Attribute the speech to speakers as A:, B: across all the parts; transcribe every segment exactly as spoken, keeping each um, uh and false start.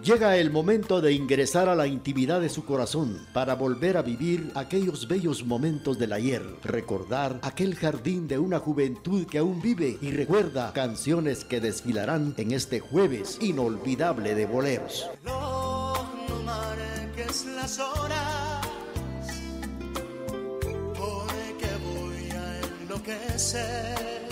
A: Llega el momento de ingresar a la intimidad de su corazón para volver a vivir aquellos bellos momentos del ayer, recordar aquel jardín de una juventud que aún vive y recuerda canciones que desfilarán en este jueves inolvidable de boleros.
B: No, no marques las horas, porque voy a enloquecer.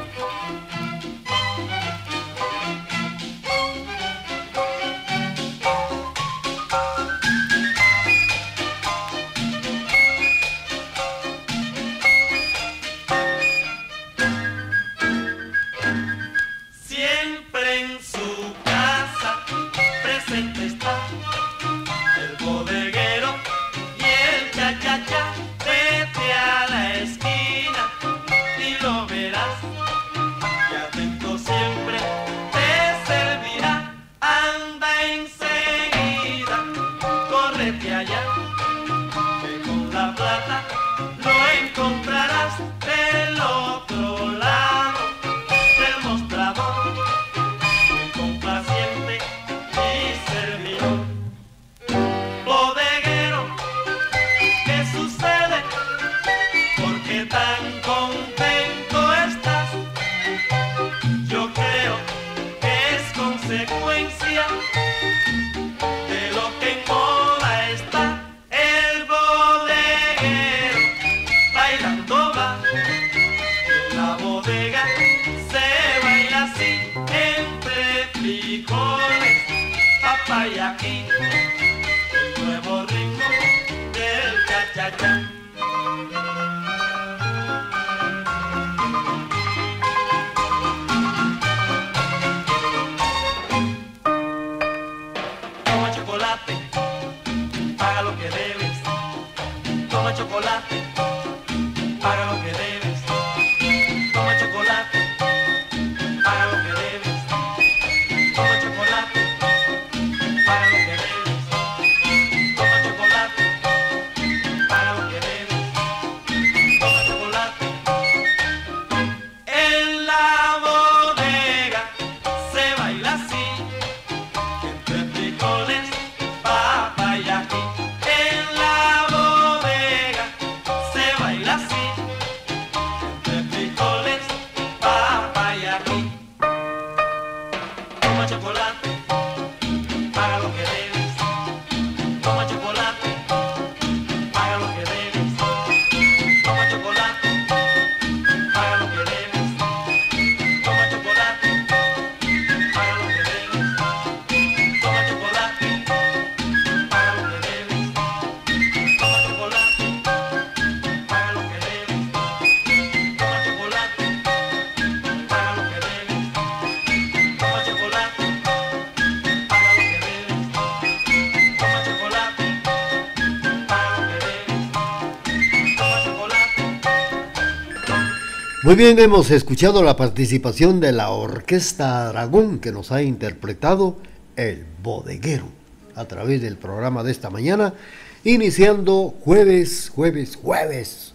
A: Muy bien, hemos escuchado la participación de la Orquesta Aragón, que nos ha interpretado El Bodeguero a través del programa de esta mañana, iniciando jueves, jueves, jueves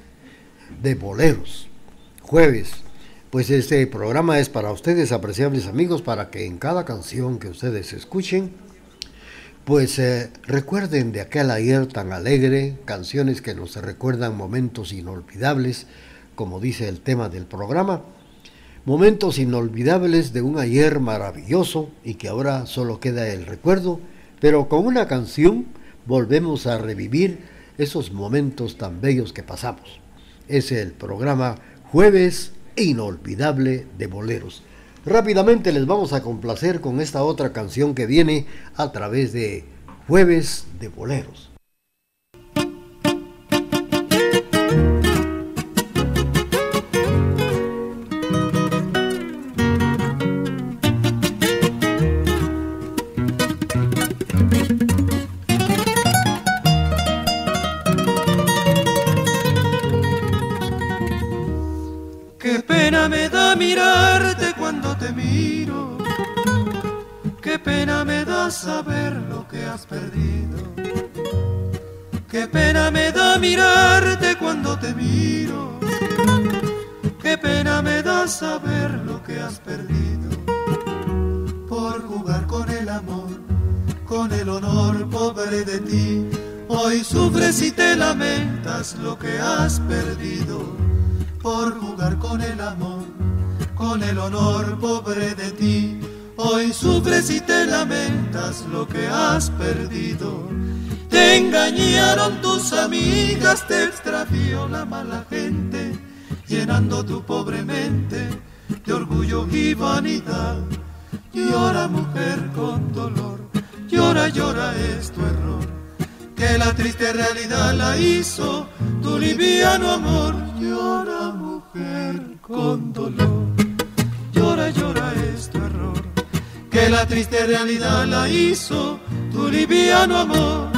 A: de boleros. Jueves, pues este programa es para ustedes, apreciables amigos, para que en cada canción que ustedes escuchen, pues eh, recuerden de aquel ayer tan alegre, canciones que nos recuerdan momentos inolvidables, como dice el tema del programa, momentos inolvidables de un ayer maravilloso y que ahora solo queda el recuerdo, pero con una canción volvemos a revivir esos momentos tan bellos que pasamos. Es el programa Jueves Inolvidable de Boleros. Rápidamente les vamos a complacer con esta otra canción que viene a través de Jueves de Boleros.
B: Qué pena me da mirarte cuando te miro, qué pena me da saber lo que has perdido, qué pena me da mirarte cuando te miro, qué pena me da saber lo que has perdido, por jugar con el amor, el honor pobre de ti. Hoy sufres y te lamentas lo que has perdido por jugar con el amor, con el honor pobre de ti. Hoy sufres y te lamentas lo que has perdido. Te engañaron tus amigas, te extravió la mala gente, llenando tu pobre mente de orgullo y vanidad. Llora, mujer, con dolor, llora, llora, es tu error, que la triste realidad la hizo tu liviano amor. Llora, mujer, con dolor, llora, llora, es tu error, que la triste realidad la hizo tu liviano amor.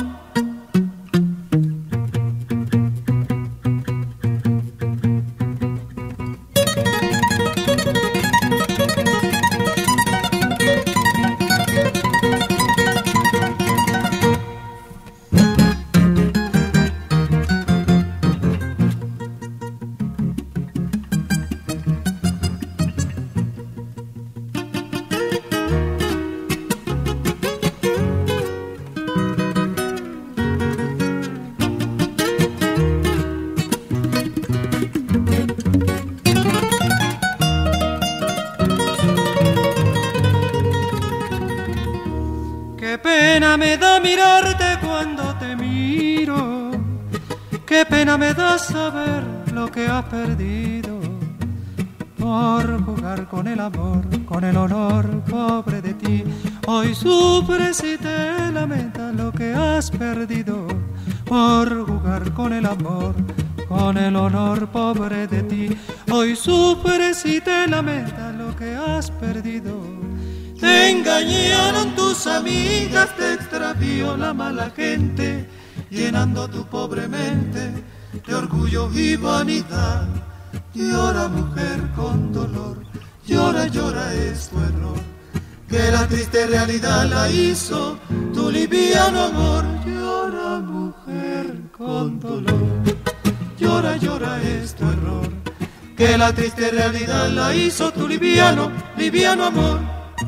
C: Me da saber lo que has perdido por jugar con el amor, con el honor pobre de ti. Hoy sufres y te lamentas lo que has perdido por jugar con el amor, con el honor pobre de ti. Hoy sufres y te lamentas lo que has perdido.
B: Te engañaron tus amigas, te extravió la mala gente, llenando tu pobre mente de orgullo y vanidad. Llora, mujer, con dolor, llora, llora, es tu error, que la triste realidad la hizo tu liviano amor. Llora, mujer, con dolor, llora, llora, es tu error, que la triste realidad la hizo tu liviano, liviano amor.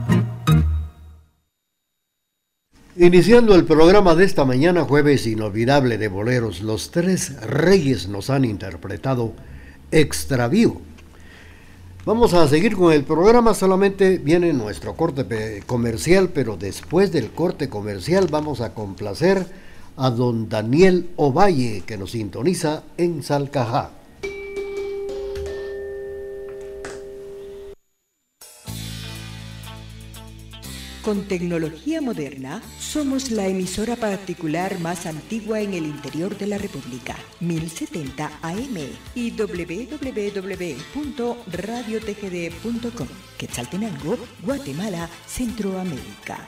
A: Iniciando el programa de esta mañana, jueves inolvidable de boleros, los tres reyes nos han interpretado Extravío. Vamos a seguir con el programa, solamente viene nuestro corte comercial, pero después del corte comercial vamos a complacer a don Daniel Ovalle, que nos sintoniza en Salcajá.
D: Con tecnología moderna, somos la emisora particular más antigua en el interior de la República, mil setenta A M y doble u doble u doble u punto radio t g d punto com, Quetzaltenango, Guatemala, Centroamérica.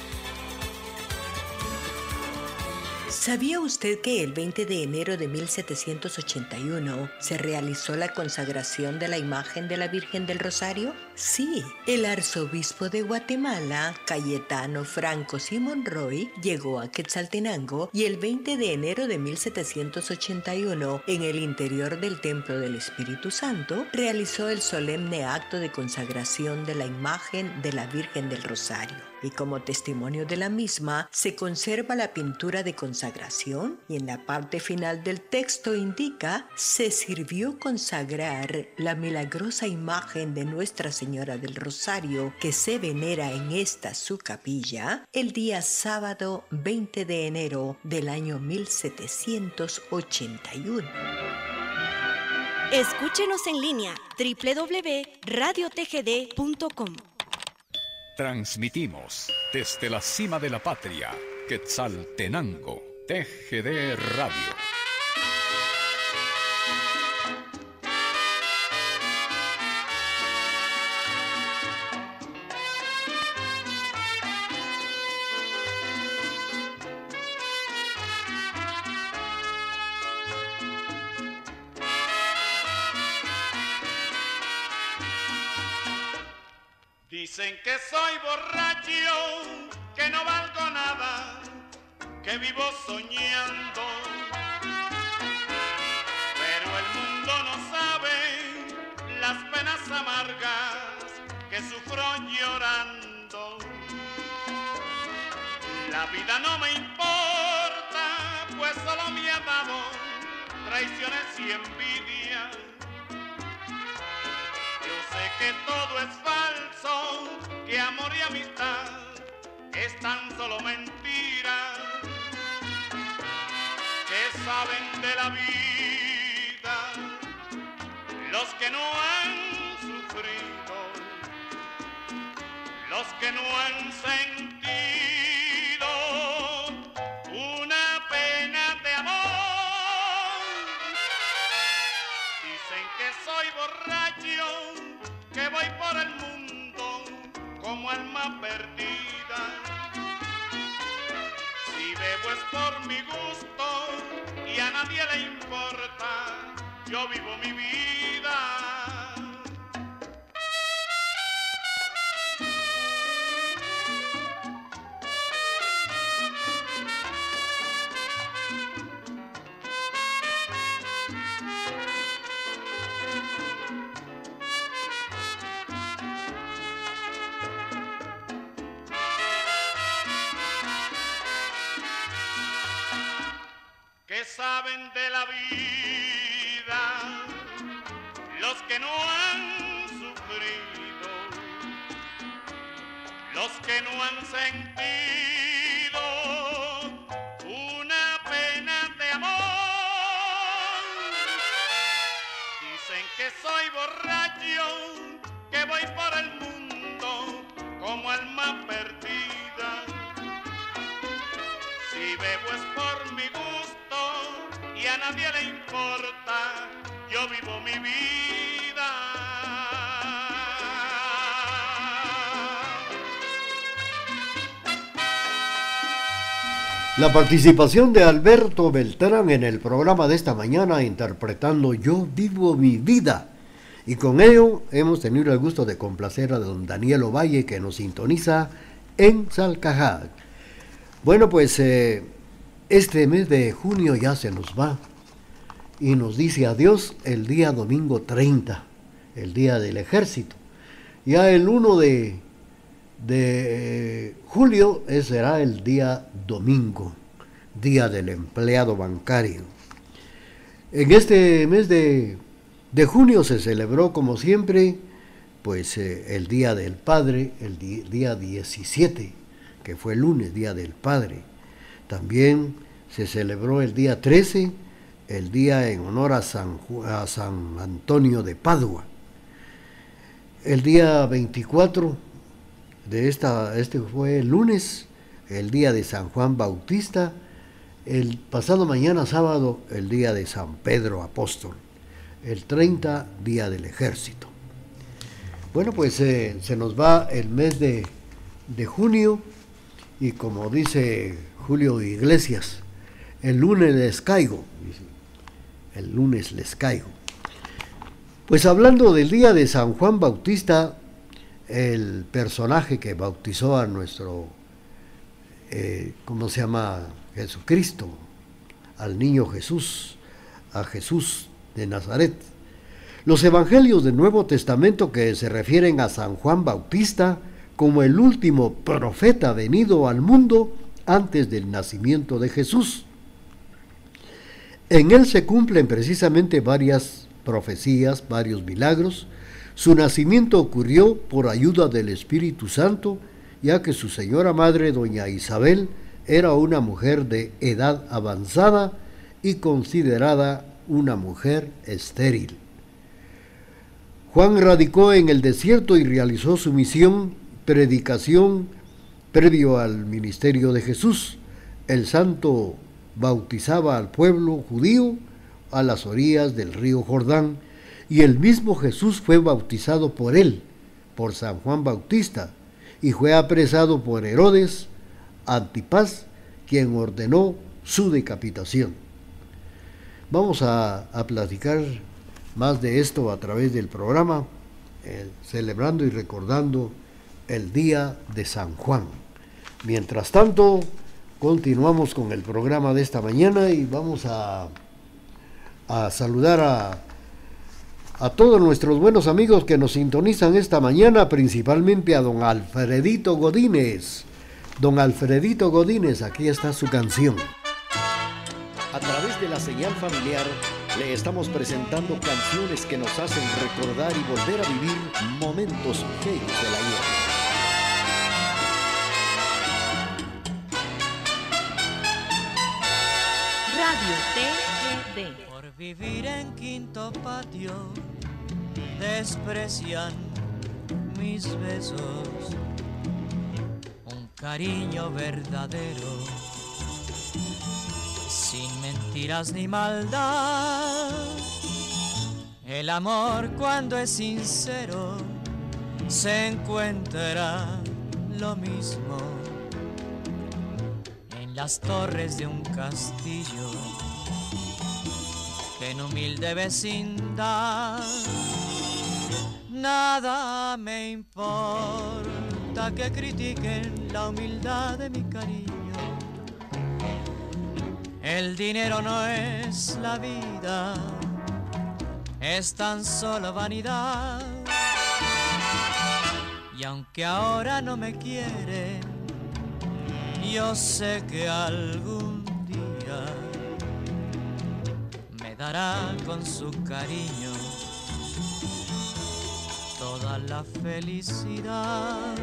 D: ¿Sabía usted que el veinte de enero de mil setecientos ochenta y uno se realizó la consagración de la imagen de la Virgen del Rosario? Sí, el arzobispo de Guatemala, Cayetano Franco Simón Roy, llegó a Quetzaltenango y el veinte de enero de mil setecientos ochenta y uno, en el interior del Templo del Espíritu Santo, realizó el solemne acto de consagración de la imagen de la Virgen del Rosario. Y como testimonio de la misma, se conserva la pintura de consagración y en la parte final del texto indica: se sirvió consagrar la milagrosa imagen de Nuestra Señora del Rosario que se venera en esta su capilla el día sábado veinte de enero del año mil setecientos ochenta y uno.
E: Escúchenos en línea doble u doble u doble u punto radio t g d punto com.
F: Transmitimos desde la cima de la patria, Quetzaltenango, T G D Radio.
G: Dicen que soy borracho, que no valgo nada, que vivo soñando. Pero el mundo no sabe las penas amargas que sufro llorando. La vida no me importa, pues solo me ha dado traiciones y envidia. Yo sé que todo es falso, que amor y amistad es tan solo mentira. Que saben de la vida los que no han sufrido, los que no han sentido una pena de amor. Dicen que soy borracho, que voy por el mundo como alma perdida. Si bebo es por mi gusto y a nadie le importa, yo vivo mi vida. Que saben de la vida los que no han sufrido, los que no han sentido una pena de amor. Dicen que soy borracho, que voy por el mundo como alma perdida. Si bebo es por mi gusto y a nadie le importa, yo vivo mi vida.
A: La participación de Alberto Beltrán en el programa de esta mañana interpretando Yo vivo mi vida. Y con ello hemos tenido el gusto de complacer a don Daniel Ovalle, que nos sintoniza en Salcajá. Bueno, pues eh, este mes de junio ya se nos va y nos dice adiós el día domingo treinta, el día del ejército. Ya el primero de, de julio será el día domingo, día del empleado bancario. En este mes de, de junio se celebró, como siempre, pues eh, el día del padre, el di, día diecisiete, que fue el lunes, día del padre. También se celebró el día trece, el día en honor a San, a San Antonio de Padua. El día veinticuatro de esta, este fue el lunes, el día de San Juan Bautista. El pasado mañana sábado, el día de San Pedro Apóstol. El treinta, día del ejército. Bueno, pues eh, se nos va el mes de, de junio. Y como dice Julio Iglesias, el lunes les caigo, el lunes les caigo. Pues hablando del día de San Juan Bautista, el personaje que bautizó a nuestro, eh, ¿cómo se llama? Jesucristo, al niño Jesús, a Jesús de Nazaret. Los evangelios del Nuevo Testamento que se refieren a San Juan Bautista como el último profeta venido al mundo antes del nacimiento de Jesús. En él se cumplen precisamente varias profecías, varios milagros. Su nacimiento ocurrió por ayuda del Espíritu Santo, ya que su señora madre, doña Isabel, era una mujer de edad avanzada y considerada una mujer estéril. Juan radicó en el desierto y realizó su misión, predicación, previo al ministerio de Jesús. El santo bautizaba al pueblo judío a las orillas del río Jordán, y el mismo Jesús fue bautizado por él, por San Juan Bautista, y fue apresado por Herodes Antipas, quien ordenó su decapitación. Vamos a, a platicar más de esto a través del programa, eh, celebrando y recordando el día de San Juan. Mientras tanto, continuamos con el programa de esta mañana y vamos a, a saludar a, a todos nuestros buenos amigos que nos sintonizan esta mañana, principalmente a don Alfredito Godínez, Don Alfredito Godínez, aquí está su canción.
H: A través de la señal familiar le estamos presentando canciones que nos hacen recordar y volver a vivir momentos bellos de la vida.
E: Radio T G D.
C: Por vivir en Quinto Patio desprecian mis besos, un cariño verdadero, sin mentiras ni maldad. El amor cuando es sincero se encuentra lo mismo en las torres de un castillo que en humilde vecindad. Nada me importa que critiquen la humildad de mi cariño. El dinero no es la vida, es tan solo vanidad. Y aunque ahora no me quieren, yo sé que algún día me dará con su cariño toda la felicidad.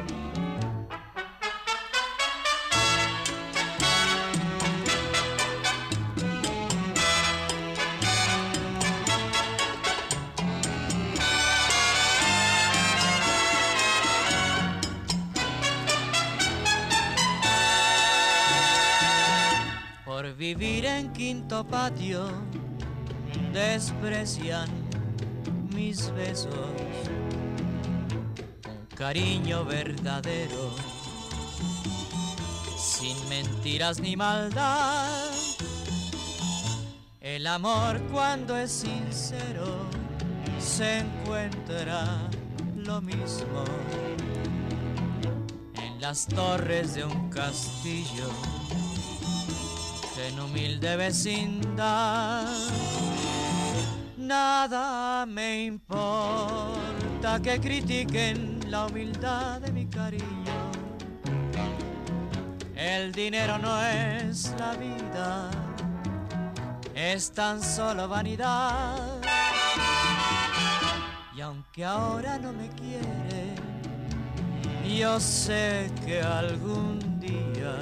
C: Por vivir en Quinto Patio desprecian mis besos, un cariño verdadero, sin mentiras ni maldad. El amor cuando es sincero se encuentra lo mismo en las torres de un castillo que en humilde vecindad. Nada me importa que critiquen la humildad de mi cariño. El dinero no es la vida, es tan solo vanidad. Y aunque ahora no me quiere, yo sé que algún día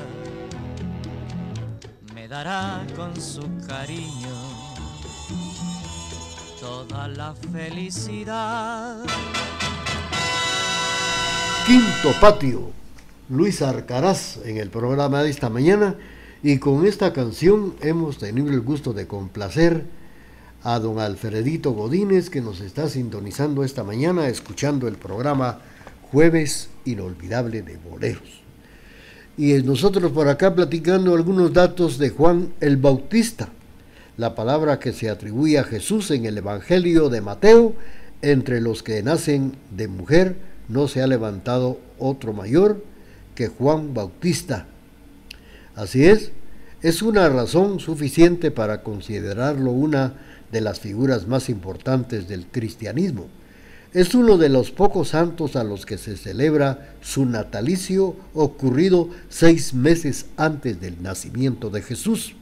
C: me dará con su cariño toda la felicidad.
A: Quinto Patio, Luis Arcaraz en el programa de esta mañana, y con esta canción hemos tenido el gusto de complacer a don Alfredito Godínez, que nos está sintonizando esta mañana escuchando el programa Jueves Inolvidable de Boleros. Y nosotros por acá platicando algunos datos de Juan el Bautista, la palabra que se atribuye a Jesús en el Evangelio de Mateo: entre los que nacen de mujer no se ha levantado otro mayor que Juan Bautista. Así es, es una razón suficiente para considerarlo una de las figuras más importantes del cristianismo. Es uno de los pocos santos a los que se celebra su natalicio, ocurrido seis meses antes del nacimiento de Jesús.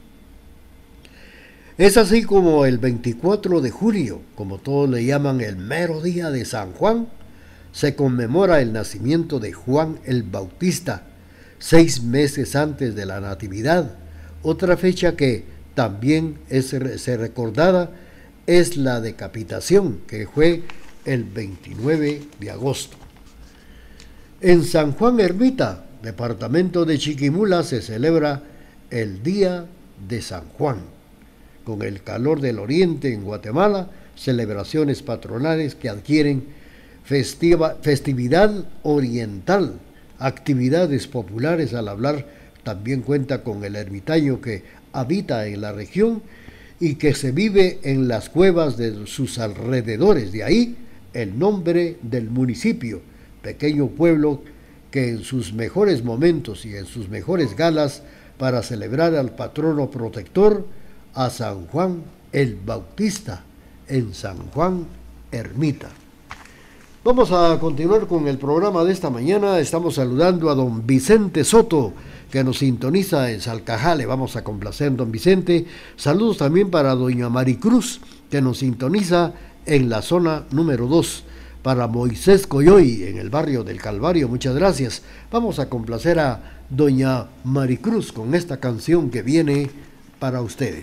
A: Es así como el veinticuatro de julio, como todos le llaman el mero día de San Juan, se conmemora el nacimiento de Juan el Bautista, seis meses antes de la Natividad. Otra fecha que también es se recordada es la decapitación, que fue el veintinueve de agosto. En San Juan Ermita, departamento de Chiquimula, se celebra el Día de San Juan. Con el calor del oriente en Guatemala, celebraciones patronales que adquieren festiva, festividad oriental, actividades populares. Al hablar también cuenta con el ermitaño que habita en la región y que se vive en las cuevas de sus alrededores. De ahí el nombre del municipio, pequeño pueblo que en sus mejores momentos y en sus mejores galas, para celebrar al patrono protector, a San Juan el Bautista, en San Juan Ermita. Vamos a continuar con el programa de esta mañana. Estamos saludando a don Vicente Soto, que nos sintoniza en Salcajale. Vamos a complacer, don Vicente. Saludos también para doña Maricruz, que nos sintoniza en la zona número dos. Para Moisés Coyoy, en el barrio del Calvario, muchas gracias. Vamos a complacer a doña Maricruz con esta canción que viene para ustedes.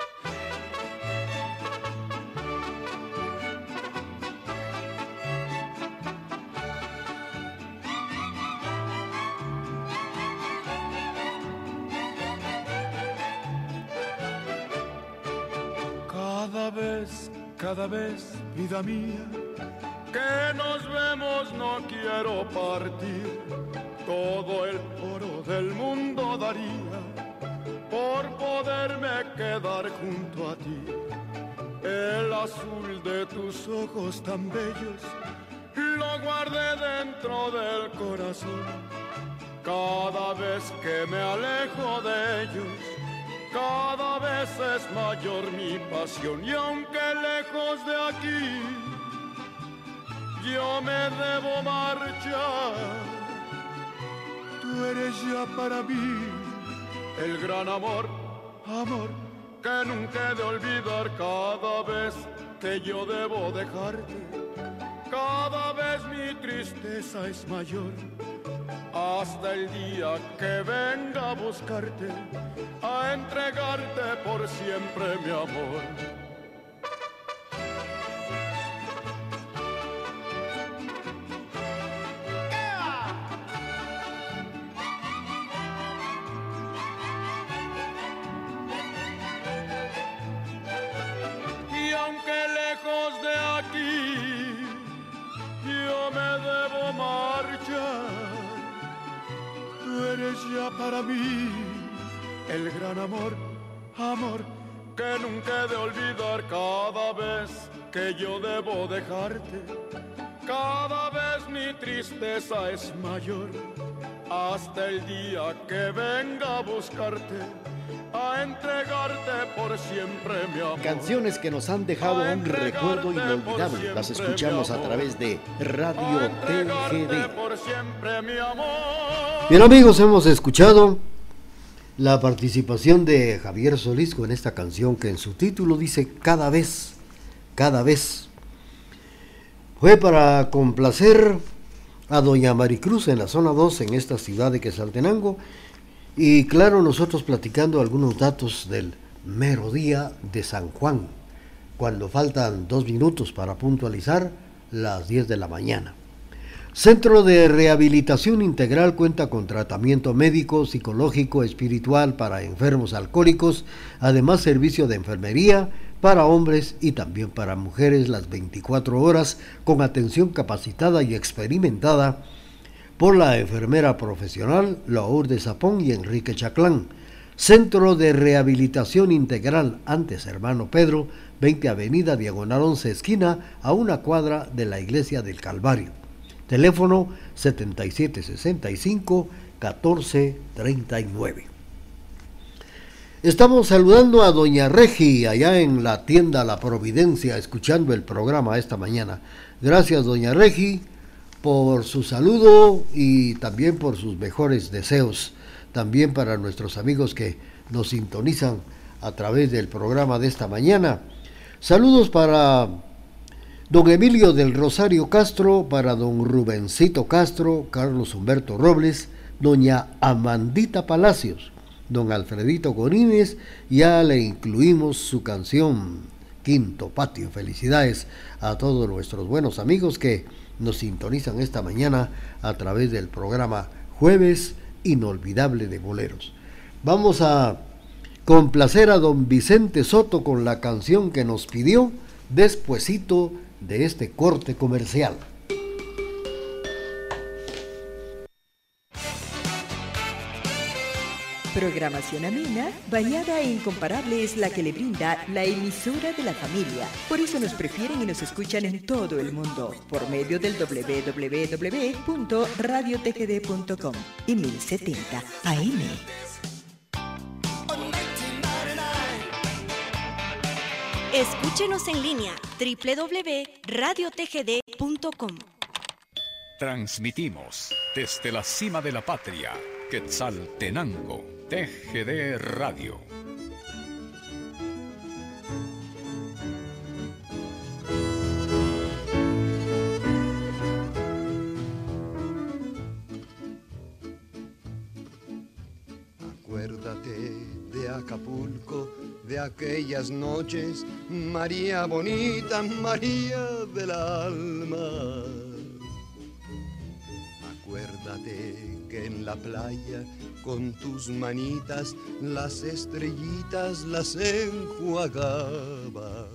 B: Cada vez, cada vez, vida mía, que nos vemos no quiero partir. Todo el oro del mundo daría por poderme quedar junto a ti. El azul de tus ojos tan bellos lo guardé dentro del corazón. Cada vez que me alejo de ellos, cada vez es mayor mi pasión. Y aunque lejos de aquí yo me debo marchar, tú eres ya para mí el gran amor, amor que nunca he de olvidar. Cada vez que yo debo dejarte, cada vez mi tristeza es mayor, hasta el día que venga a buscarte, a entregarte por siempre mi amor. Y aunque lejos de aquí yo me debo marchar, tú eres ya para mí el gran amor, amor que nunca he de olvidar. Cada vez que yo debo dejarte, cada vez mi tristeza es mayor, hasta el día que venga a buscarte, a entregarte por siempre mi amor.
H: Canciones que nos han dejado un recuerdo inolvidable. Las escuchamos a través de Radio T G D.
A: Bien, amigos, hemos escuchado la participación de Javier Solís con esta canción que en su título dice cada vez, cada vez. Fue para complacer a doña Maricruz en la zona dos, en esta ciudad de Quetzaltenango. Y claro, nosotros platicando algunos datos del mero día de San Juan, cuando faltan dos minutos para puntualizar las diez de la mañana. Centro de Rehabilitación Integral cuenta con tratamiento médico, psicológico, espiritual para enfermos alcohólicos, además servicio de enfermería para hombres y también para mujeres las veinticuatro horas, con atención capacitada y experimentada por la enfermera profesional Lourdes Zapón y Enrique Chaclán. Centro de Rehabilitación Integral, antes Hermano Pedro, veinte Avenida Diagonal once, esquina, a una cuadra de la Iglesia del Calvario. Teléfono setenta y siete sesenta y cinco, catorce treinta y nueve. Estamos saludando a doña Regi, allá en la tienda La Providencia, escuchando el programa esta mañana. Gracias, doña Regi, por su saludo y también por sus mejores deseos. También para nuestros amigos que nos sintonizan a través del programa de esta mañana. Saludos para don Emilio del Rosario Castro, para don Rubencito Castro, Carlos Humberto Robles, doña Amandita Palacios, don Alfredito Gorínez. Ya le incluimos su canción Quinto Patio. Felicidades a todos nuestros buenos amigos que nos sintonizan esta mañana a través del programa Jueves Inolvidable de Boleros. Vamos a complacer a don Vicente Soto con la canción que nos pidió despuesito de este corte comercial.
D: Programación amena, variada e incomparable es la que le brinda la emisora de la familia. Por eso nos prefieren y nos escuchan en todo el mundo, por medio del doble u doble u doble u punto radio t g d punto com y mil setenta A M.
E: Escúchenos en línea doble u doble u doble u punto radio t g d punto com.
F: Transmitimos desde la cima de la patria, Quetzaltenango, T G D Radio.
I: Acuérdate de Acapulco, de aquellas noches, María bonita, María del alma. Acuérdate que en la playa con tus manitas las estrellitas las enjuagabas.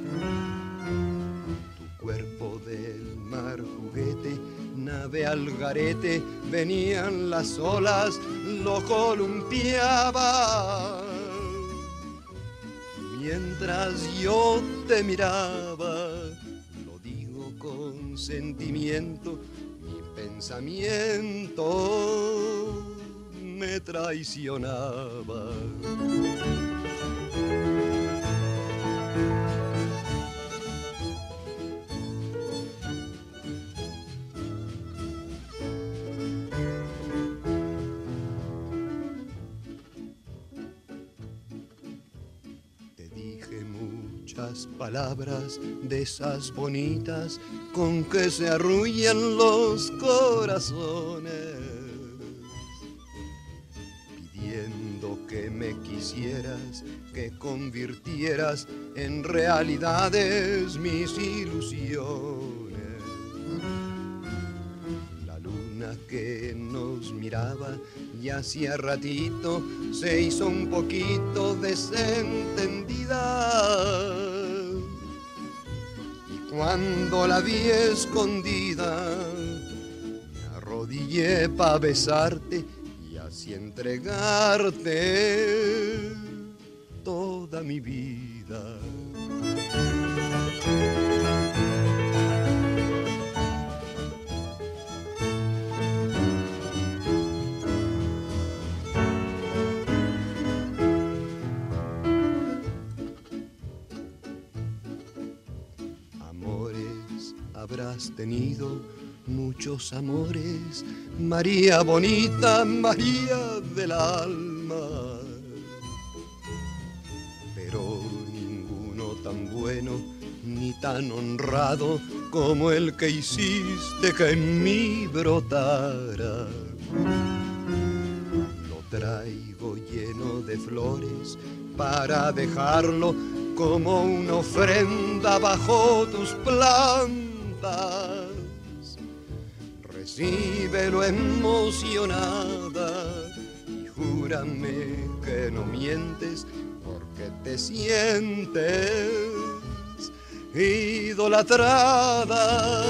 I: Tu cuerpo del mar juguete, nave al garete, venían las olas, lo columpiaba. Mientras yo te miraba, lo digo con sentimiento, pensamiento me traicionaba. Te dije muchas palabras de esas bonitas con que se arrullan los corazones, pidiendo que me quisieras, que convirtieras en realidades mis ilusiones. La luna que nos miraba ya hacía ratito se hizo un poquito desentendida. Cuando la vi escondida, me arrodillé pa' besarte y así entregarte toda mi vida. Habrás tenido muchos amores, María bonita, María del alma, pero ninguno tan bueno ni tan honrado como el que hiciste que en mí brotara. Lo traigo lleno de flores para dejarlo como una ofrenda bajo tus plantas. Recíbelo emocionada y júrame que no mientes, porque te sientes idolatrada.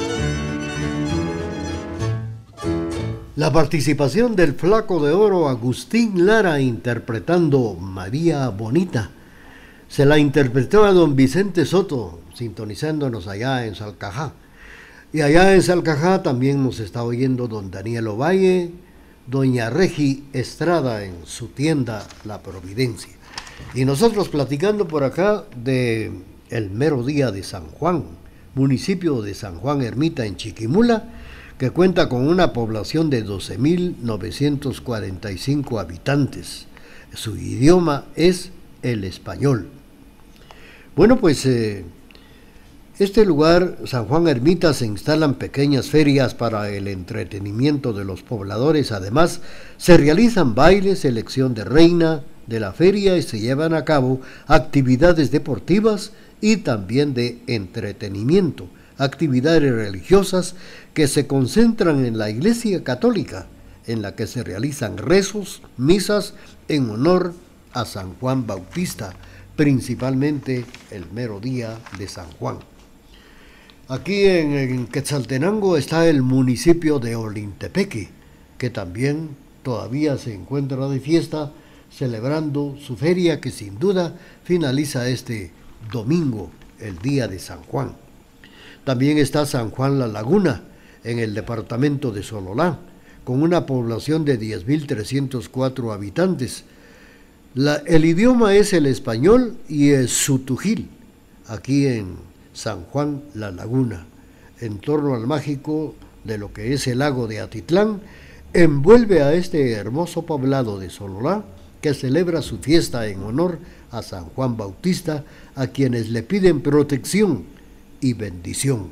A: La participación del Flaco de Oro Agustín Lara interpretando María Bonita. Se la interpretó a don Vicente Soto, sintonizándonos allá en Salcajá. Y allá en Salcajá también nos está oyendo don Daniel Ovalle, doña Regi Estrada en su tienda La Providencia. Y nosotros platicando por acá de el mero día de San Juan, municipio de San Juan Ermita en Chiquimula, que cuenta con una población de doce mil novecientos cuarenta y cinco habitantes. Su idioma es el español. Bueno, pues eh, este lugar, San Juan Ermita, se instalan pequeñas ferias para el entretenimiento de los pobladores. Además, se realizan bailes, elección de reina de la feria y se llevan a cabo actividades deportivas y también de entretenimiento, actividades religiosas que se concentran en la Iglesia Católica, en la que se realizan rezos, misas en honor a San Juan Bautista, principalmente el mero día de San Juan. Aquí en, en Quetzaltenango está el municipio de Olintepeque, que también todavía se encuentra de fiesta, celebrando su feria que sin duda finaliza este domingo, el día de San Juan. También está San Juan La Laguna, en el departamento de Sololá, con una población de diez mil trescientos cuatro habitantes. La, el idioma es el español y el sutujil, aquí en San Juan La Laguna, en torno al mágico de lo que es el lago de Atitlán, envuelve a este hermoso poblado de Sololá, que celebra su fiesta en honor a San Juan Bautista, a quienes le piden protección y bendición.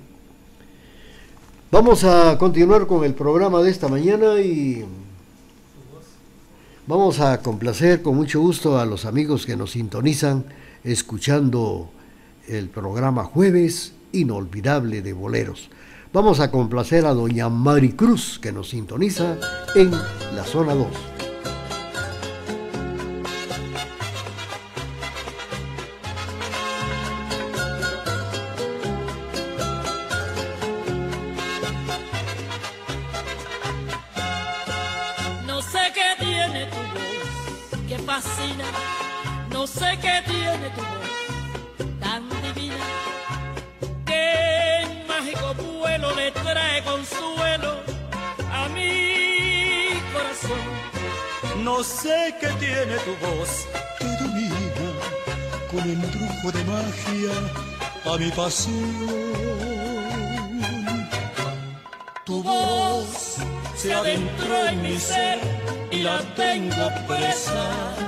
A: Vamos a continuar con el programa de esta mañana y vamos a complacer con mucho gusto a los amigos que nos sintonizan escuchando el programa Jueves Inolvidable de Boleros. Vamos a complacer a doña Mari Cruz, que nos sintoniza en la zona dos.
J: No sé qué tiene tu voz que fascina, no sé qué tiene tu voz tan divina, que en mágico vuelo le trae consuelo a mi corazón.
B: No sé qué tiene tu voz que domina con embrujo de magia a mi pasión.
J: Tu voz se adentró en mi ser y la tengo presa.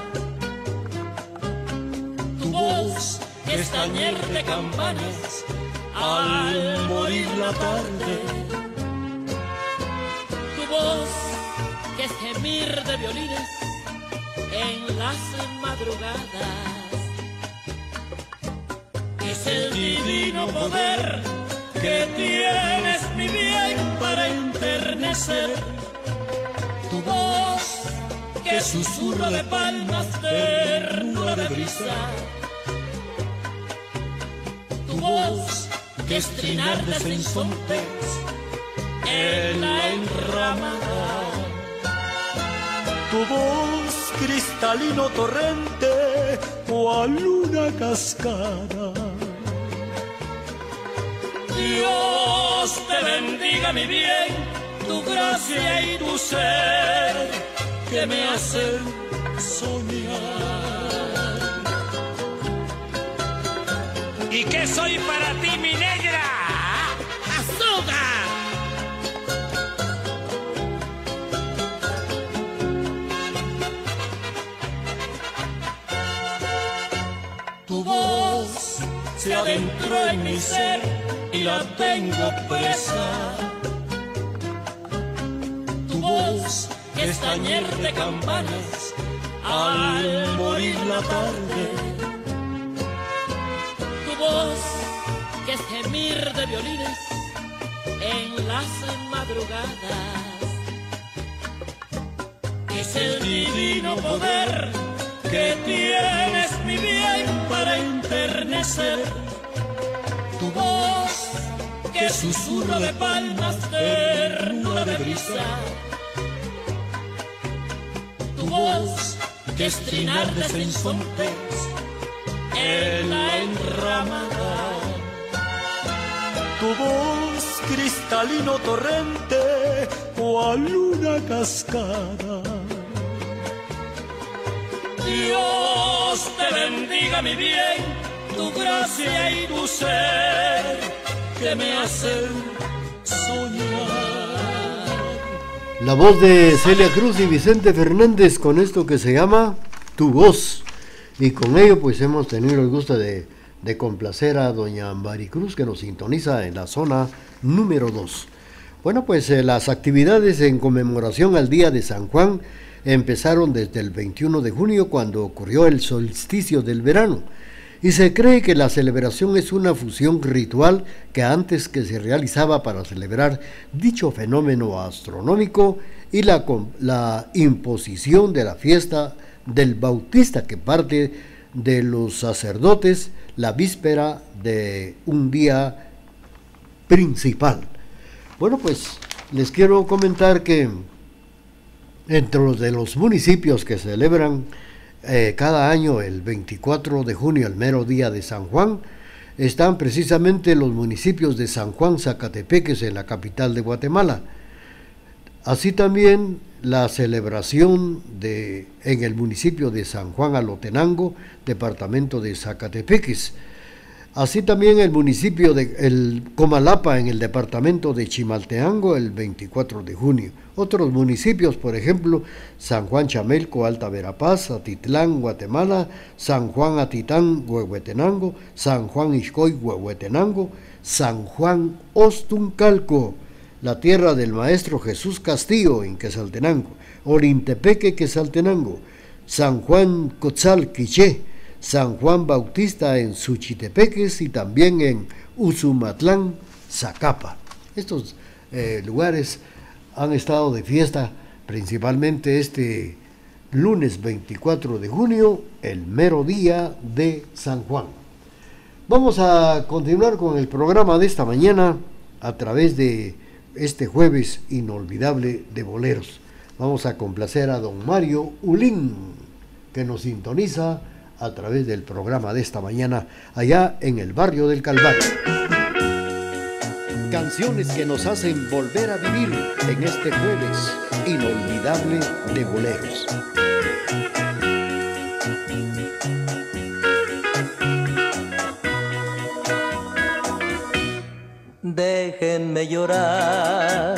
J: Tu voz que es tañer de campanas al morir la tarde. Tu voz que es gemir de violines en las madrugadas. Es el divino poder que tienes, mi bien, para enternecer. Tu voz que susurra de palmas, ternura de brisa. Tu voz que es trinar de sinsontes en la enramada.
B: Tu voz cristalino torrente cual una cascada.
J: Dios te bendiga, mi bien, tu gracia y tu ser que me hacen soñar.
K: ¿Y qué soy para ti, mi negra? ¡Azúcar!
J: Tu voz se adentró en mi ser y la tengo presa. Tu voz que es tañer de campanas al morir la tarde. Tu voz que es gemir de violines en las madrugadas. Es el divino poder que tienes, mi bien, para enternecer. Tu voz que susurra de palmas, ternura de brisa. Tu voz que es trinar de sinsontes en la enramada.
B: Tu voz cristalino torrente cual una cascada.
J: Dios te bendiga, mi bien, tu gracia y tu ser que me hacen soñar.
A: La voz de Celia Cruz y Vicente Fernández con esto que se llama Tu Voz. Y con ello pues hemos tenido el gusto de, de complacer a doña Mari Cruz, que nos sintoniza en la zona número dos. Bueno, pues eh, las actividades en conmemoración al Día de San Juan empezaron desde el veintiuno de junio, cuando ocurrió el solsticio del verano, y se cree que la celebración es una fusión ritual que antes que se realizaba para celebrar dicho fenómeno astronómico y la, la imposición de la fiesta del Bautista, que parte de los sacerdotes la víspera de un día principal. Bueno, pues les quiero comentar que entre los de los municipios que celebran eh, cada año el veinticuatro de junio, el mero día de San Juan, están precisamente los municipios de San Juan Zacatepeques, en la capital de Guatemala. Así también la celebración de, en el municipio de San Juan Alotenango, departamento de Zacatepeques. Así también el municipio de el Comalapa en el departamento de Chimaltenango el veinticuatro de junio. Otros municipios, por ejemplo, San Juan Chamelco, Alta Verapaz, Atitlán, Guatemala, San Juan Atitán, Huehuetenango, San Juan Ixcoy, Huehuetenango, San Juan Ostuncalco, la tierra del maestro Jesús Castillo en Quetzaltenango, Orintepeque, Quetzaltenango, San Juan Cotzal, Quiché, San Juan Bautista en Suchitepeques y también en Usumatlán, Zacapa. Estos eh, lugares han estado de fiesta principalmente este lunes veinticuatro de junio, el mero día de San Juan. Vamos a continuar con el programa de esta mañana a través de este jueves inolvidable de boleros. Vamos a complacer a don Mario Ulín, que nos sintoniza a través del programa de esta mañana allá en el barrio del Calvario.
H: Canciones que nos hacen volver a vivir en este jueves inolvidable de boleros.
L: Déjenme llorar,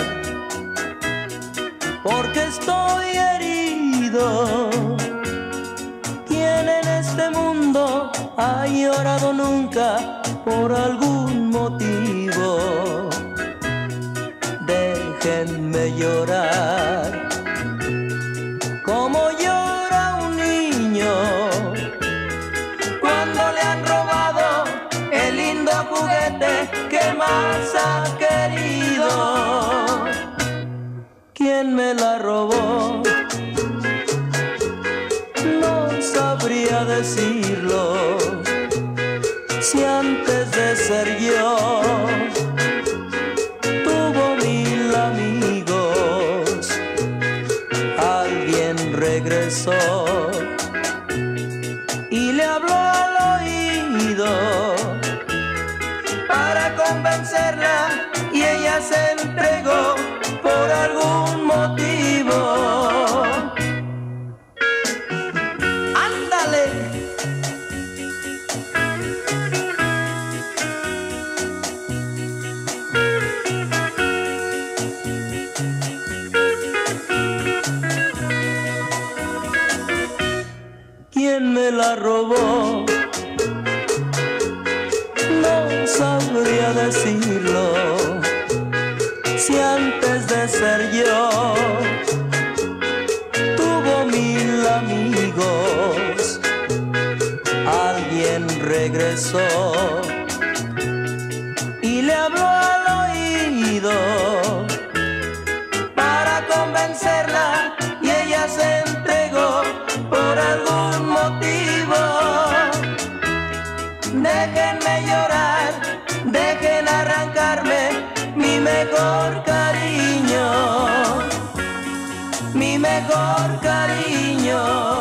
L: porque estoy herido. ¿Quién en este mundo ha llorado nunca por algún motivo? Déjenme llorar, como llora un niño cuando le han robado el lindo juguete que más ha querido. ¿Quién me la robó? No sabría decirlo, si antes de ser yo tuvo mil amigos, alguien regresó y le habló al oído para convencerla y ella se entregó por algún motivo. ¿Quién me la robó? No sabría decirlo, si antes de ser yo tuvo mil amigos, alguien regresó y le habló al oído para convencerla y ella se entregó por algún motivo. Déjenme llorar, dejen arrancarme mi mejor cariño, mi mejor cariño,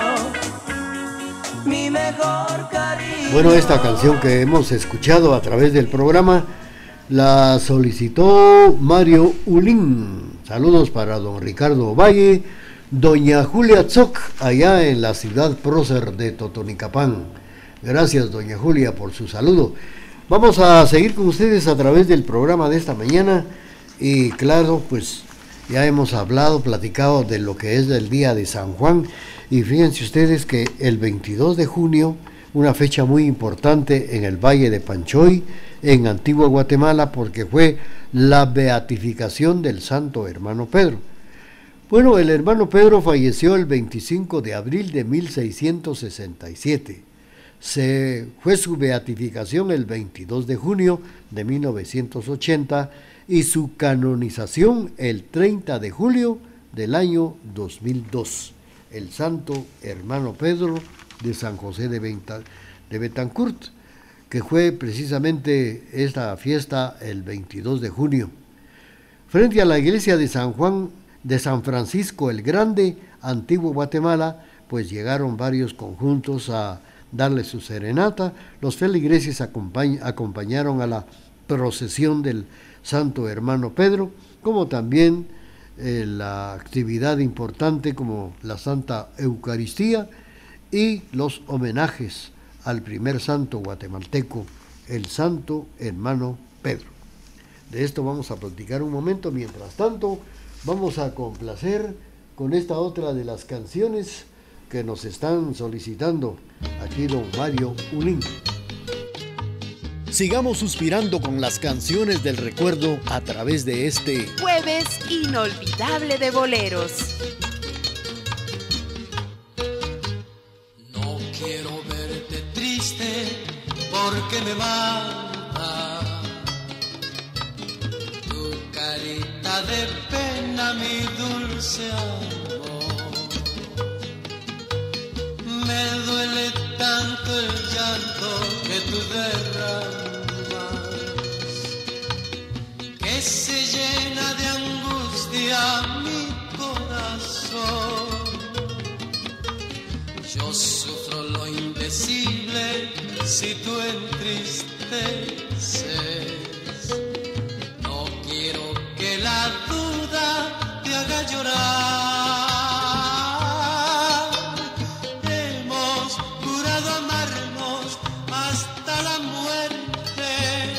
L: mi mejor cariño.
A: Bueno, esta canción que hemos escuchado a través del programa la solicitó Mario Ulín. Saludos para don Ricardo Valle, doña Julia Zoc, allá en la ciudad prócer de Totonicapán. Gracias, doña Julia, por su saludo. Vamos a seguir con ustedes a través del programa de esta mañana y claro, pues ya hemos hablado, platicado de lo que es el día de San Juan y fíjense ustedes que el veintidós de junio, una fecha muy importante en el Valle de Panchoy, en Antigua Guatemala, porque fue la beatificación del santo hermano Pedro. Bueno, el hermano Pedro falleció el veinticinco de abril de mil seiscientos sesenta y siete. Se fue su beatificación el veintidós de junio de mil novecientos ochenta y su canonización el treinta de julio del año dos mil dos. El santo hermano Pedro de San José de, Benta, de Betancourt, que fue precisamente esta fiesta el veintidós de junio. Frente a la iglesia de San Juan de San Francisco el Grande, Antiguo Guatemala, pues llegaron varios conjuntos a darle su serenata. Los feligreses acompañ acompañaron a la procesión del santo hermano Pedro, como también eh, la actividad importante como la Santa Eucaristía y los homenajes al primer santo guatemalteco, el santo hermano Pedro. De esto vamos a platicar un momento. Mientras tanto, vamos a complacer con esta otra de las canciones que nos están solicitando aquí don Mario Ulín.
H: Sigamos suspirando con las canciones del recuerdo a través de este
E: Jueves inolvidable de boleros.
B: No quiero verte triste porque me mata tu carita de pena, mi dulce amor. Me duele tanto el llanto que tú derramas, que se llena de angustia mi corazón. Yo sufro lo indecible si tú entristeces. No quiero que la duda te haga llorar. Hemos jurado amarnos hasta la muerte,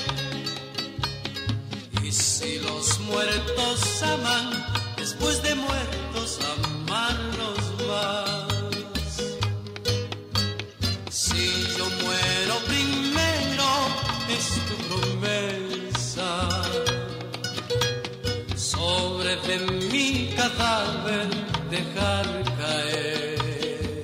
B: y si los muertos aman, después de muertos amarlos más. Si yo muero primero, es tu promesa, sobre de mi cadáver dejar caer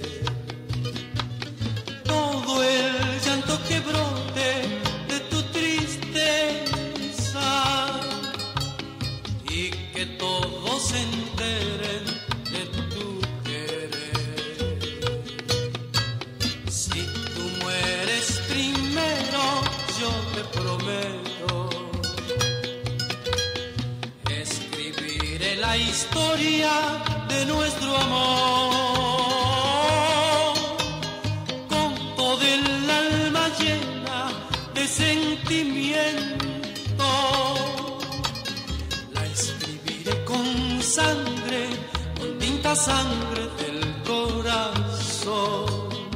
B: todo el llanto que brote de tu tristeza, y que todos se enteren de tu querer. Si tú mueres primero, yo te prometo escribiré la historia de nuestro amor, con todo el alma llena de sentimiento. La escribiré con sangre, con tinta sangre del corazón.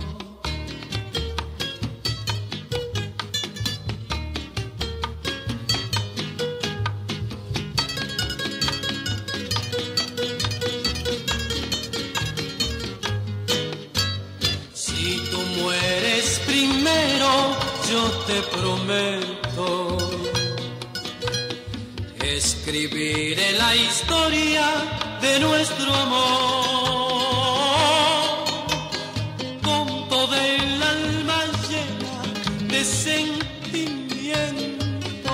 B: Yo te prometo escribiré la historia de nuestro amor, con todo el alma llena de sentimiento.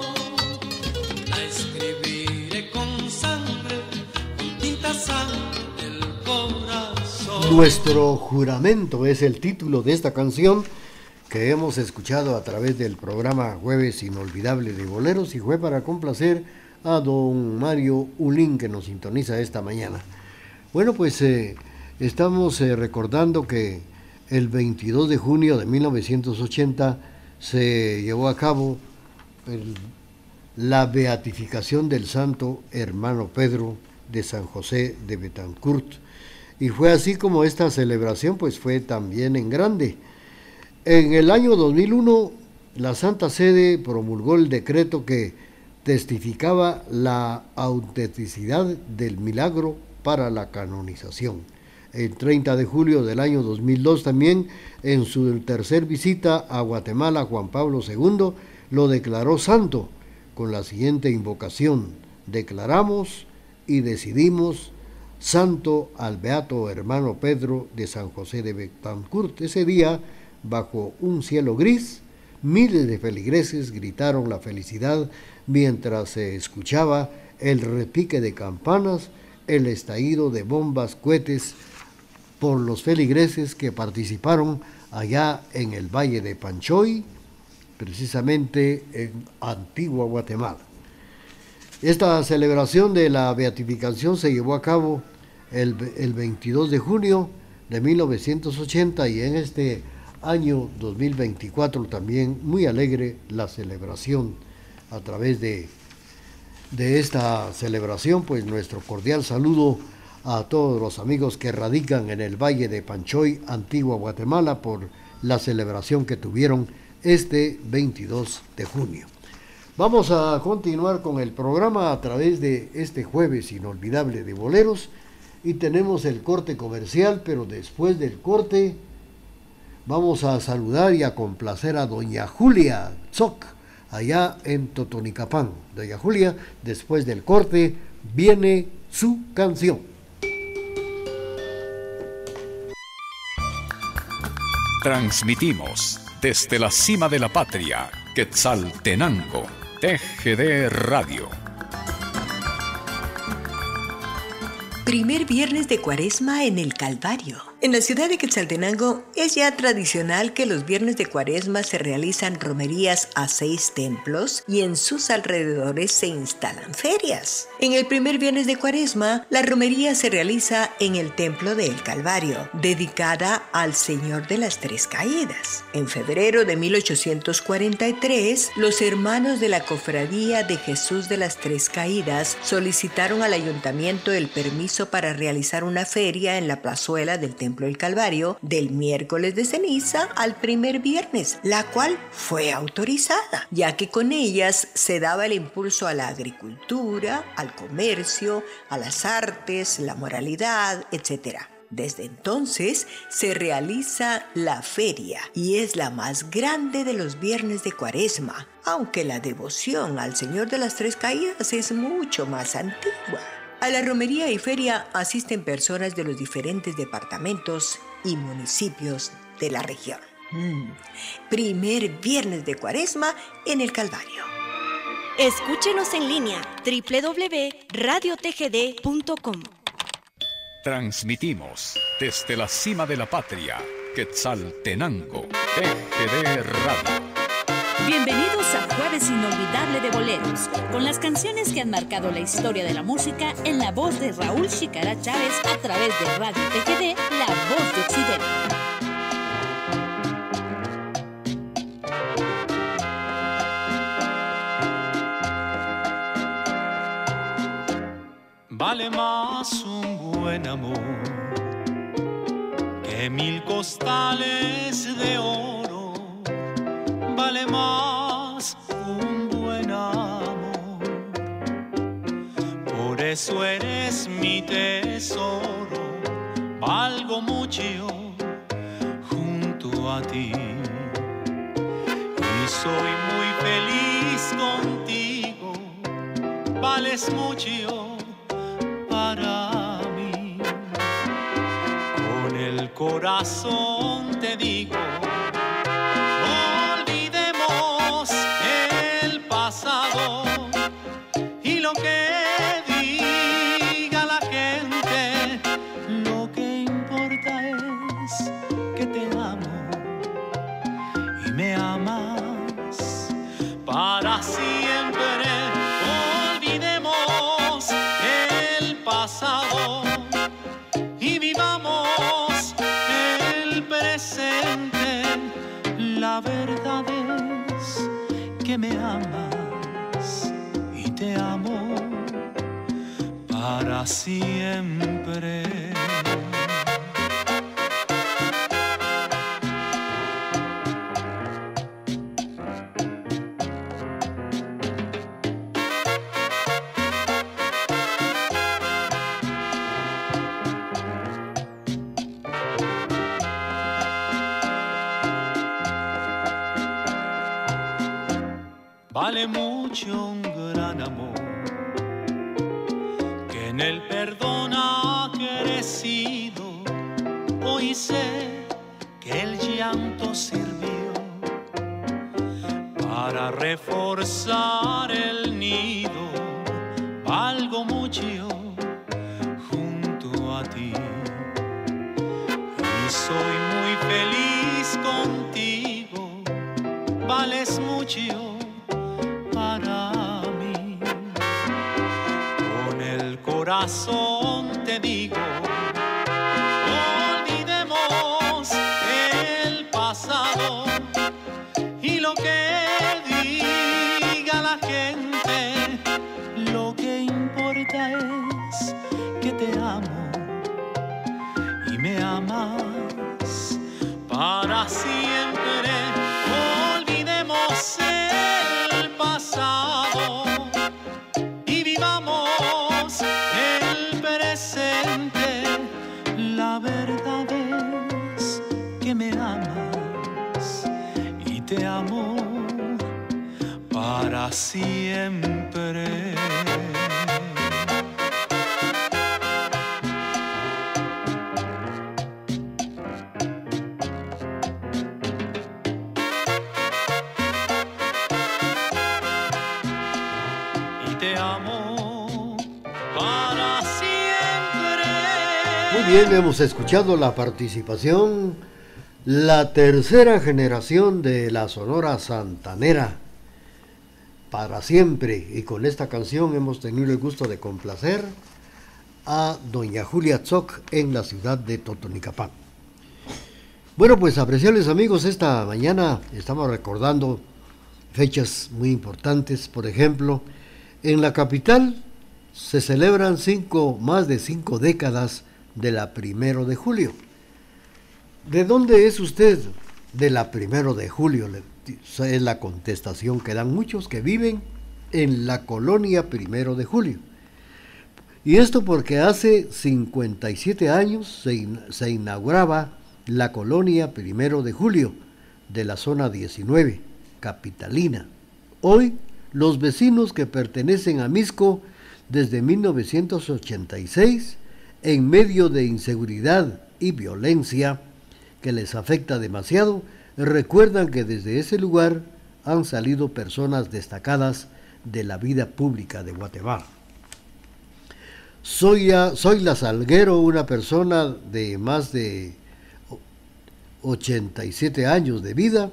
B: La escribiré con sangre, con tinta sangre del corazón.
A: Nuestro juramento es el título de esta canción que hemos escuchado a través del programa Jueves Inolvidable de Boleros, y fue para complacer a don Mario Ulín, que nos sintoniza esta mañana. Bueno, pues eh, estamos eh, recordando que el veintidós de junio de mil novecientos ochenta se llevó a cabo el, la beatificación del santo hermano Pedro de San José de Betancourt, y fue así como esta celebración pues fue también en grande. En el año dos mil uno, la Santa Sede promulgó el decreto que testificaba la autenticidad del milagro para la canonización. El treinta de julio del año dos mil dos también, en su tercer visita a Guatemala, Juan Pablo segundo lo declaró santo con la siguiente invocación: declaramos y decidimos santo al beato hermano Pedro de San José de Betancourt. Ese día, bajo un cielo gris, miles de feligreses gritaron la felicidad mientras se escuchaba el repique de campanas, el estallido de bombas, cohetes, por los feligreses que participaron allá en el Valle de Panchoy, precisamente en Antigua Guatemala. Esta celebración de la beatificación se llevó a cabo el, el veintidós de junio de mil novecientos ochenta, y en este año dos mil veinticuatro también muy alegre la celebración. A través de, de esta celebración, pues nuestro cordial saludo a todos los amigos que radican en el Valle de Panchoy, Antigua Guatemala, por la celebración que tuvieron este veintidós de junio. Vamos a continuar con el programa a través de este jueves inolvidable de boleros y tenemos el corte comercial, pero después del corte vamos a saludar y a complacer a doña Julia Zoc, allá en Totonicapán. Doña Julia, después del corte viene su canción.
F: Transmitimos desde la cima de la patria, Quetzaltenango, T G D Radio.
D: Primer viernes de Cuaresma en el Calvario. En la ciudad de Quetzaltenango es ya tradicional que los viernes de Cuaresma se realizan romerías a seis templos y en sus alrededores se instalan ferias. En el primer viernes de Cuaresma, la romería se realiza en el Templo del Calvario, dedicada al Señor de las Tres Caídas. En febrero de mil ochocientos cuarenta y tres, los hermanos de la Cofradía de Jesús de las Tres Caídas solicitaron al ayuntamiento el permiso para realizar una feria en la plazuela del Templo del Calvario del miércoles de ceniza al primer viernes, la cual fue autorizada, ya que con ellas se daba el impulso a la agricultura, al comercio, a las artes, la moralidad, etcétera. Desde entonces se realiza la feria y es la más grande de los viernes de Cuaresma, aunque la devoción al Señor de las Tres Caídas es mucho más antigua. A la romería y feria asisten personas de los diferentes departamentos y municipios de la región. Mm. Primer viernes de Cuaresma en el Calvario.
E: Escúchenos en línea doble u doble u doble u punto radio t g d punto com.
F: Transmitimos desde la cima de la patria, Quetzaltenango, T G D Radio.
M: Bienvenidos a Jueves Inolvidable de Boleros, con las canciones que han marcado la historia de la música en la voz de Raúl Chicara Chávez a través de Radio T G D, la voz de
C: Occidente. Vale más un buen amor que mil costales de oro. Vale más un buen amor, por eso eres mi tesoro, valgo mucho junto a ti y soy muy feliz contigo, vales mucho para mí, con el corazón te digo. Y lo que diga la gente, lo que importa es que te amo y me amas para siempre. Olvidemos el pasado y vivamos el presente. La verdad es que me amas y te amo para siempre. Vale mucho un gran amor que en el perdón ha crecido. Hoy sé que el llanto sirvió para reforzar el nido. Valgo mucho junto a ti y soy muy feliz contigo. Vales mucho para mí, con el corazón te digo, olvidemos el pasado y lo que diga la gente, lo que importa es que te amo y me amas para siempre. Olvidemos siempre. Y te amo para siempre.
A: Muy bien, hemos escuchado la participación, la tercera generación de la Sonora Santanera, para siempre, y con esta canción hemos tenido el gusto de complacer a doña Julia Tzoc en la ciudad de Totonicapán. Bueno, pues apreciables amigos, esta mañana estamos recordando fechas muy importantes. Por ejemplo, en la capital se celebran cinco, más de cinco décadas de la Primero de Julio. ¿De dónde es usted? De la Primero de Julio, es la contestación que dan muchos que viven en la colonia Primero de Julio. Y esto porque hace cincuenta y siete años se, in, se inauguraba la colonia Primero de Julio de la zona diecinueve, capitalina. Hoy, los vecinos que pertenecen a Misco desde mil novecientos ochenta y seis, en medio de inseguridad y violencia que les afecta demasiado, recuerdan que desde ese lugar han salido personas destacadas de la vida pública de Guatemala. Soy, soy la Salguero, una persona de más de ochenta y siete años de vida.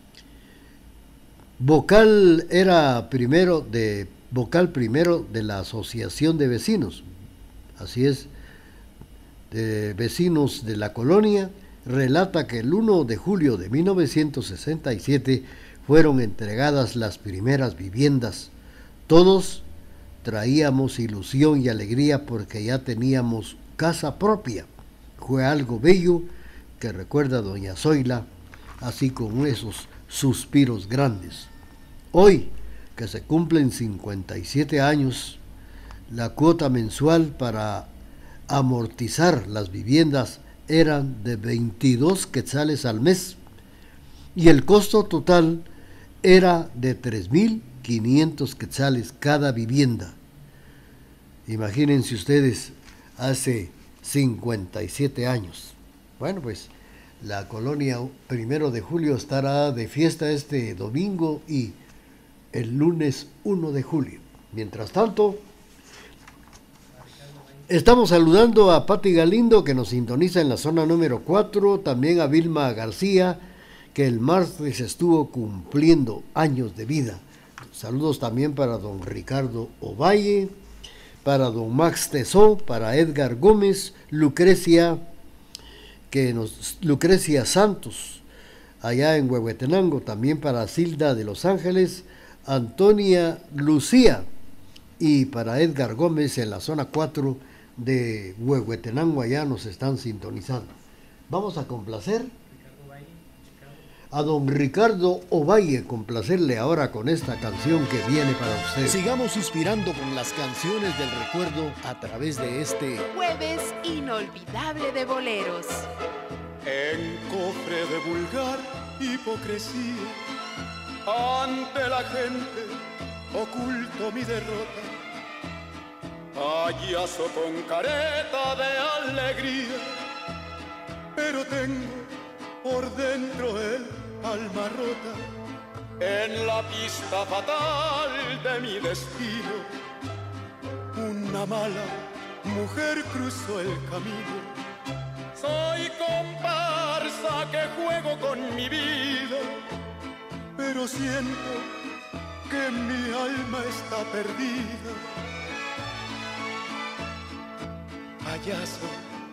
A: Vocal era primero de vocal primero de la Asociación de Vecinos, así es, de vecinos de la colonia. Relata que el primero de julio de mil novecientos sesenta y siete fueron entregadas las primeras viviendas. Todos traíamos ilusión y alegría porque ya teníamos casa propia. Fue algo bello que recuerda doña Zoila, así como esos suspiros grandes. Hoy, que se cumplen cincuenta y siete años, la cuota mensual para amortizar las viviendas eran de veintidós quetzales al mes y el costo total era de tres mil quinientos quetzales cada vivienda. Imagínense ustedes, hace cincuenta y siete años. Bueno, pues la colonia Primero de Julio estará de fiesta este domingo y el lunes primero de julio. Mientras tanto, estamos saludando a Pati Galindo, que nos sintoniza en la zona número cuatro, también a Vilma García, que el martes estuvo cumpliendo años de vida. Saludos también para don Ricardo Ovalle, para don Max Tesó, para Edgar Gómez, Lucrecia, que nos, Lucrecia Santos, allá en Huehuetenango, también para Silda de Los Ángeles, Antonia Lucía, y para Edgar Gómez en la zona cuatro de Huehuetenango, allá nos están sintonizando. Vamos a complacer a don Ricardo Ovalle, complacerle ahora con esta canción que viene para usted.
H: Sigamos suspirando con las canciones del recuerdo a través de este
N: Jueves Inolvidable de Boleros.
B: En cofre de vulgar hipocresía, ante la gente oculto mi derrota, payaso con careta de alegría, pero tengo por dentro el alma rota. En la pista fatal de mi destino, una mala mujer cruzó el camino. Soy comparsa que juego con mi vida, pero siento que mi alma está perdida. Payaso,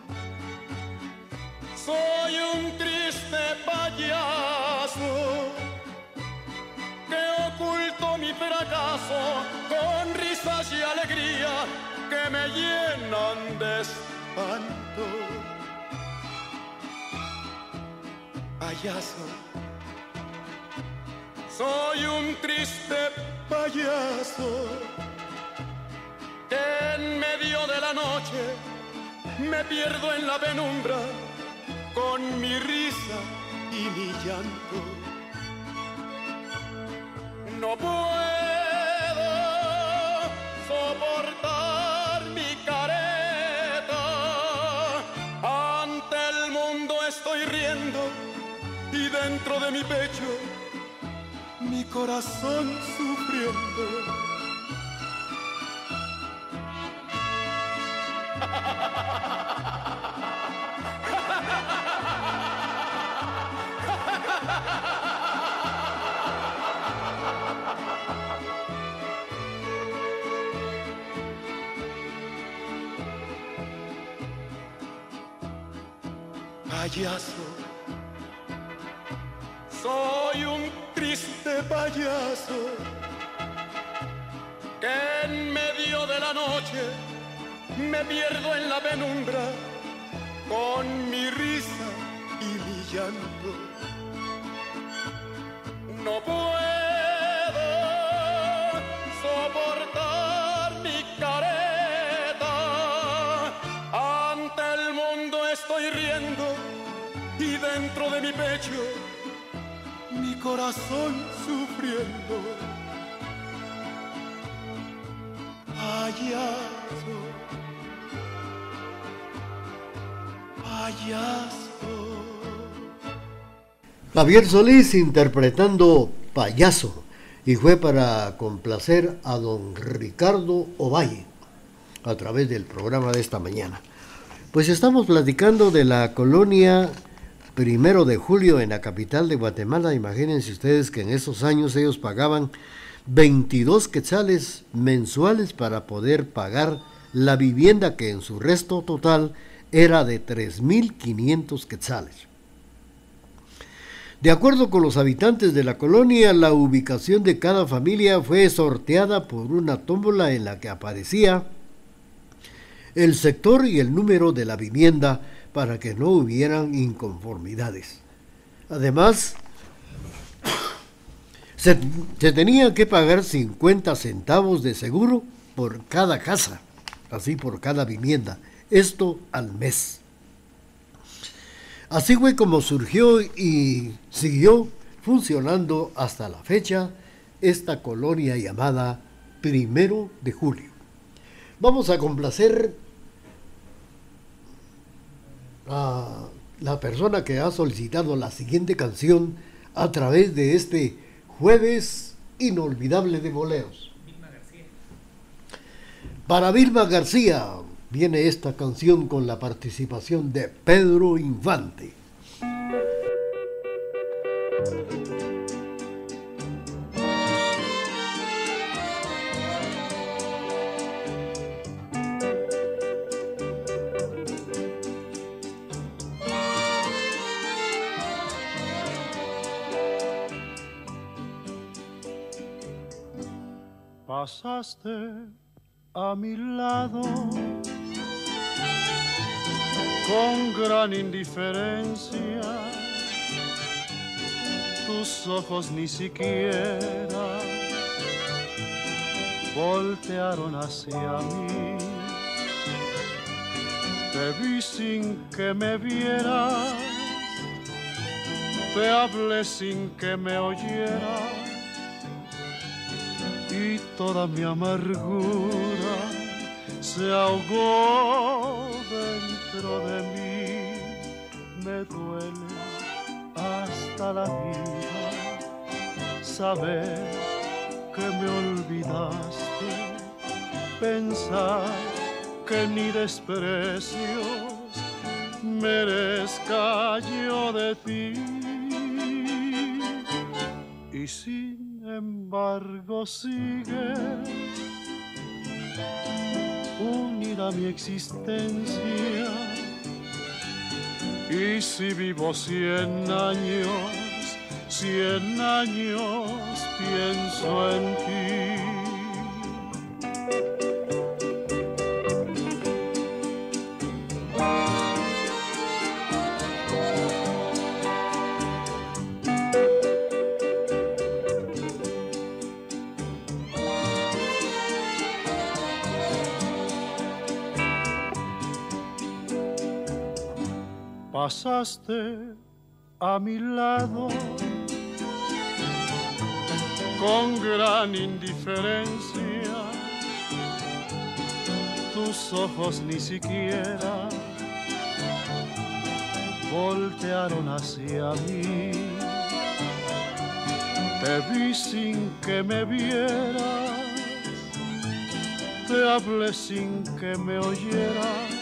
B: soy un triste payaso que oculto mi fracaso con risas y alegría que me llenan de espanto. Payaso, soy un triste payaso que en medio de la noche me pierdo en la penumbra con mi risa y mi llanto. No puedo dentro de mi pecho mi corazón sufriendo. Payaso, soy un triste payaso que en medio de la noche me pierdo en la penumbra con mi risa y mi llanto. No puedo soportar mi careta, ante el mundo estoy riendo y dentro de mi pecho mi corazón sufriendo. Payaso, payaso.
A: Javier Solís interpretando Payaso, y fue para complacer a don Ricardo Ovalle a través del programa de esta mañana. Pues estamos platicando de la colonia Primero de Julio en la capital de Guatemala. Imagínense ustedes que en esos años ellos pagaban veintidós quetzales mensuales para poder pagar la vivienda, que en su resto total era de tres mil quinientos quetzales. De acuerdo con los habitantes de la colonia, la ubicación de cada familia fue sorteada por una tómbola en la que aparecía el sector y el número de la vivienda para que no hubieran inconformidades. Además, se, se tenía que pagar cincuenta centavos de seguro por cada casa, así por cada vivienda, esto al mes. Así fue como surgió y siguió funcionando hasta la fecha esta colonia llamada Primero de Julio. Vamos a complacer a la persona que ha solicitado la siguiente canción a través de este jueves inolvidable de boleros. Vilma García. Para Vilma García viene esta canción con la participación de Pedro Infante.
C: Pasaste a mi lado con gran indiferencia, tus ojos ni siquiera voltearon hacia mí. Te vi sin que me vieras, te hablé sin que me oyeras, y toda mi amargura se ahogó dentro de mí. Me duele hasta la vida saber que me olvidaste, pensar que ni desprecios merezca yo de ti. Y sin embargo sigue unida mi existencia, y si vivo cien años, cien años pienso en ti. Pasaste a mi lado con gran indiferencia, tus ojos ni siquiera voltearon hacia mí. Te vi sin que me vieras, te hablé sin que me oyeras,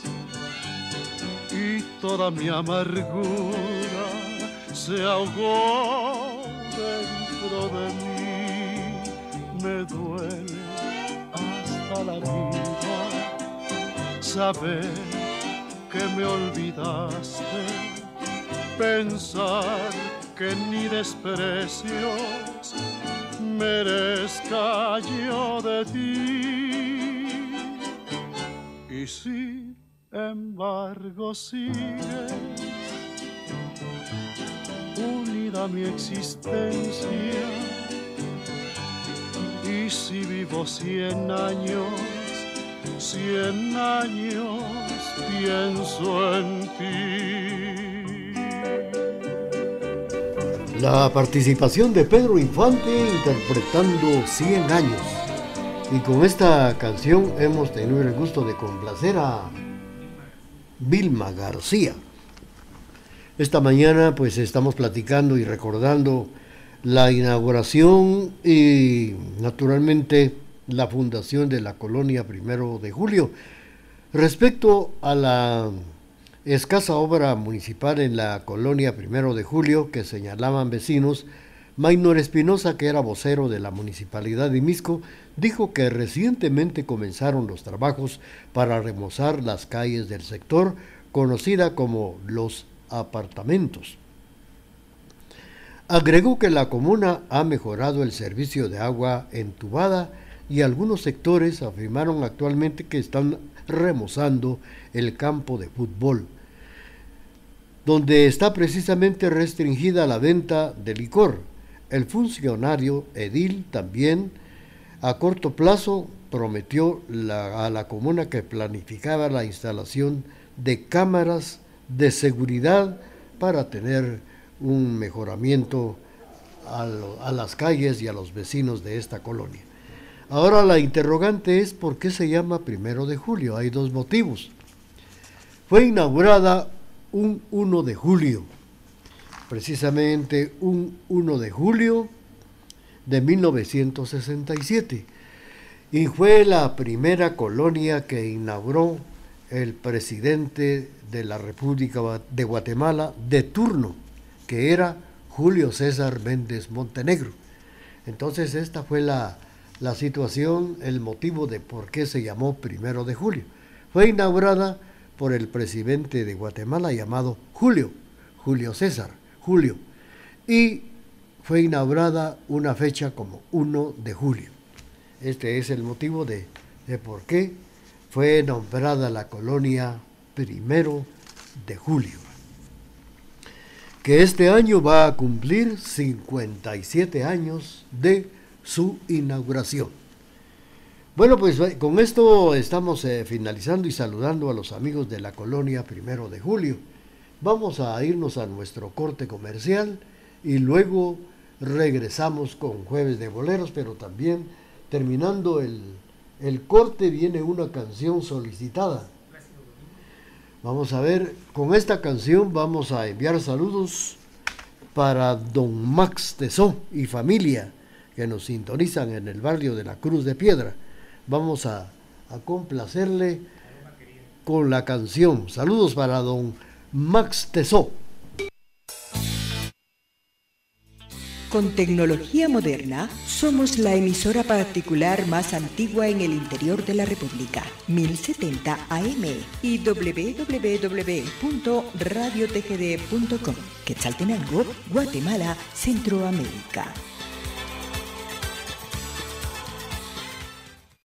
C: y toda mi amargura se ahogó dentro de mí. Me duele hasta la vida saber que me olvidaste, pensar que ni desprecios merezca yo de ti. Y sin embargo sigues unida a mi existencia, y si vivo cien años, cien años pienso en ti.
A: La participación de Pedro Infante interpretando cien años. Y con esta canción hemos tenido el gusto de complacer a Vilma García. Esta mañana pues estamos platicando y recordando la inauguración y naturalmente la fundación de la colonia Primero de Julio. Respecto a la escasa obra municipal en la colonia Primero de Julio que señalaban vecinos, Maynor Espinosa, que era vocero de la municipalidad de Misco, dijo que recientemente comenzaron los trabajos para remozar las calles del sector, conocida como Los Apartamentos. Agregó que la comuna ha mejorado el servicio de agua entubada y algunos sectores afirmaron actualmente que están remozando el campo de fútbol, donde está precisamente restringida la venta de licor. El funcionario edil también a corto plazo prometió la, a la comuna que planificaba la instalación de cámaras de seguridad para tener un mejoramiento a, lo, a las calles y a los vecinos de esta colonia. Ahora la interrogante es ¿por qué se llama Primero de Julio? Hay dos motivos. Fue inaugurada un uno de julio, precisamente un uno de julio de mil novecientos sesenta y siete, y fue la primera colonia que inauguró el presidente de la República de Guatemala de turno, que era Julio César Méndez Montenegro. Entonces esta fue la, la situación, el motivo de por qué se llamó Primero de Julio. Fue inaugurada por el presidente de Guatemala llamado Julio, Julio César, Julio, y fue inaugurada una fecha como uno de julio. Este es el motivo de, de por qué fue nombrada la colonia Primero de Julio, que este año va a cumplir cincuenta y siete años de su inauguración. Bueno, pues con esto estamos eh, finalizando y saludando a los amigos de la colonia Primero de Julio. Vamos a irnos a nuestro corte comercial y luego regresamos con Jueves de Boleros, pero también terminando el, el corte viene una canción solicitada. Vamos a ver, con esta canción vamos a enviar saludos para don Max Tesó y familia que nos sintonizan en el barrio de la Cruz de Piedra. Vamos a, a complacerle con la canción. Saludos para don Max Tesó.
D: Con tecnología moderna, somos la emisora particular más antigua en el interior de la República, mil setenta A M y doble u doble u doble u punto radio t g d punto com, Quetzaltenango, Guatemala, Centroamérica.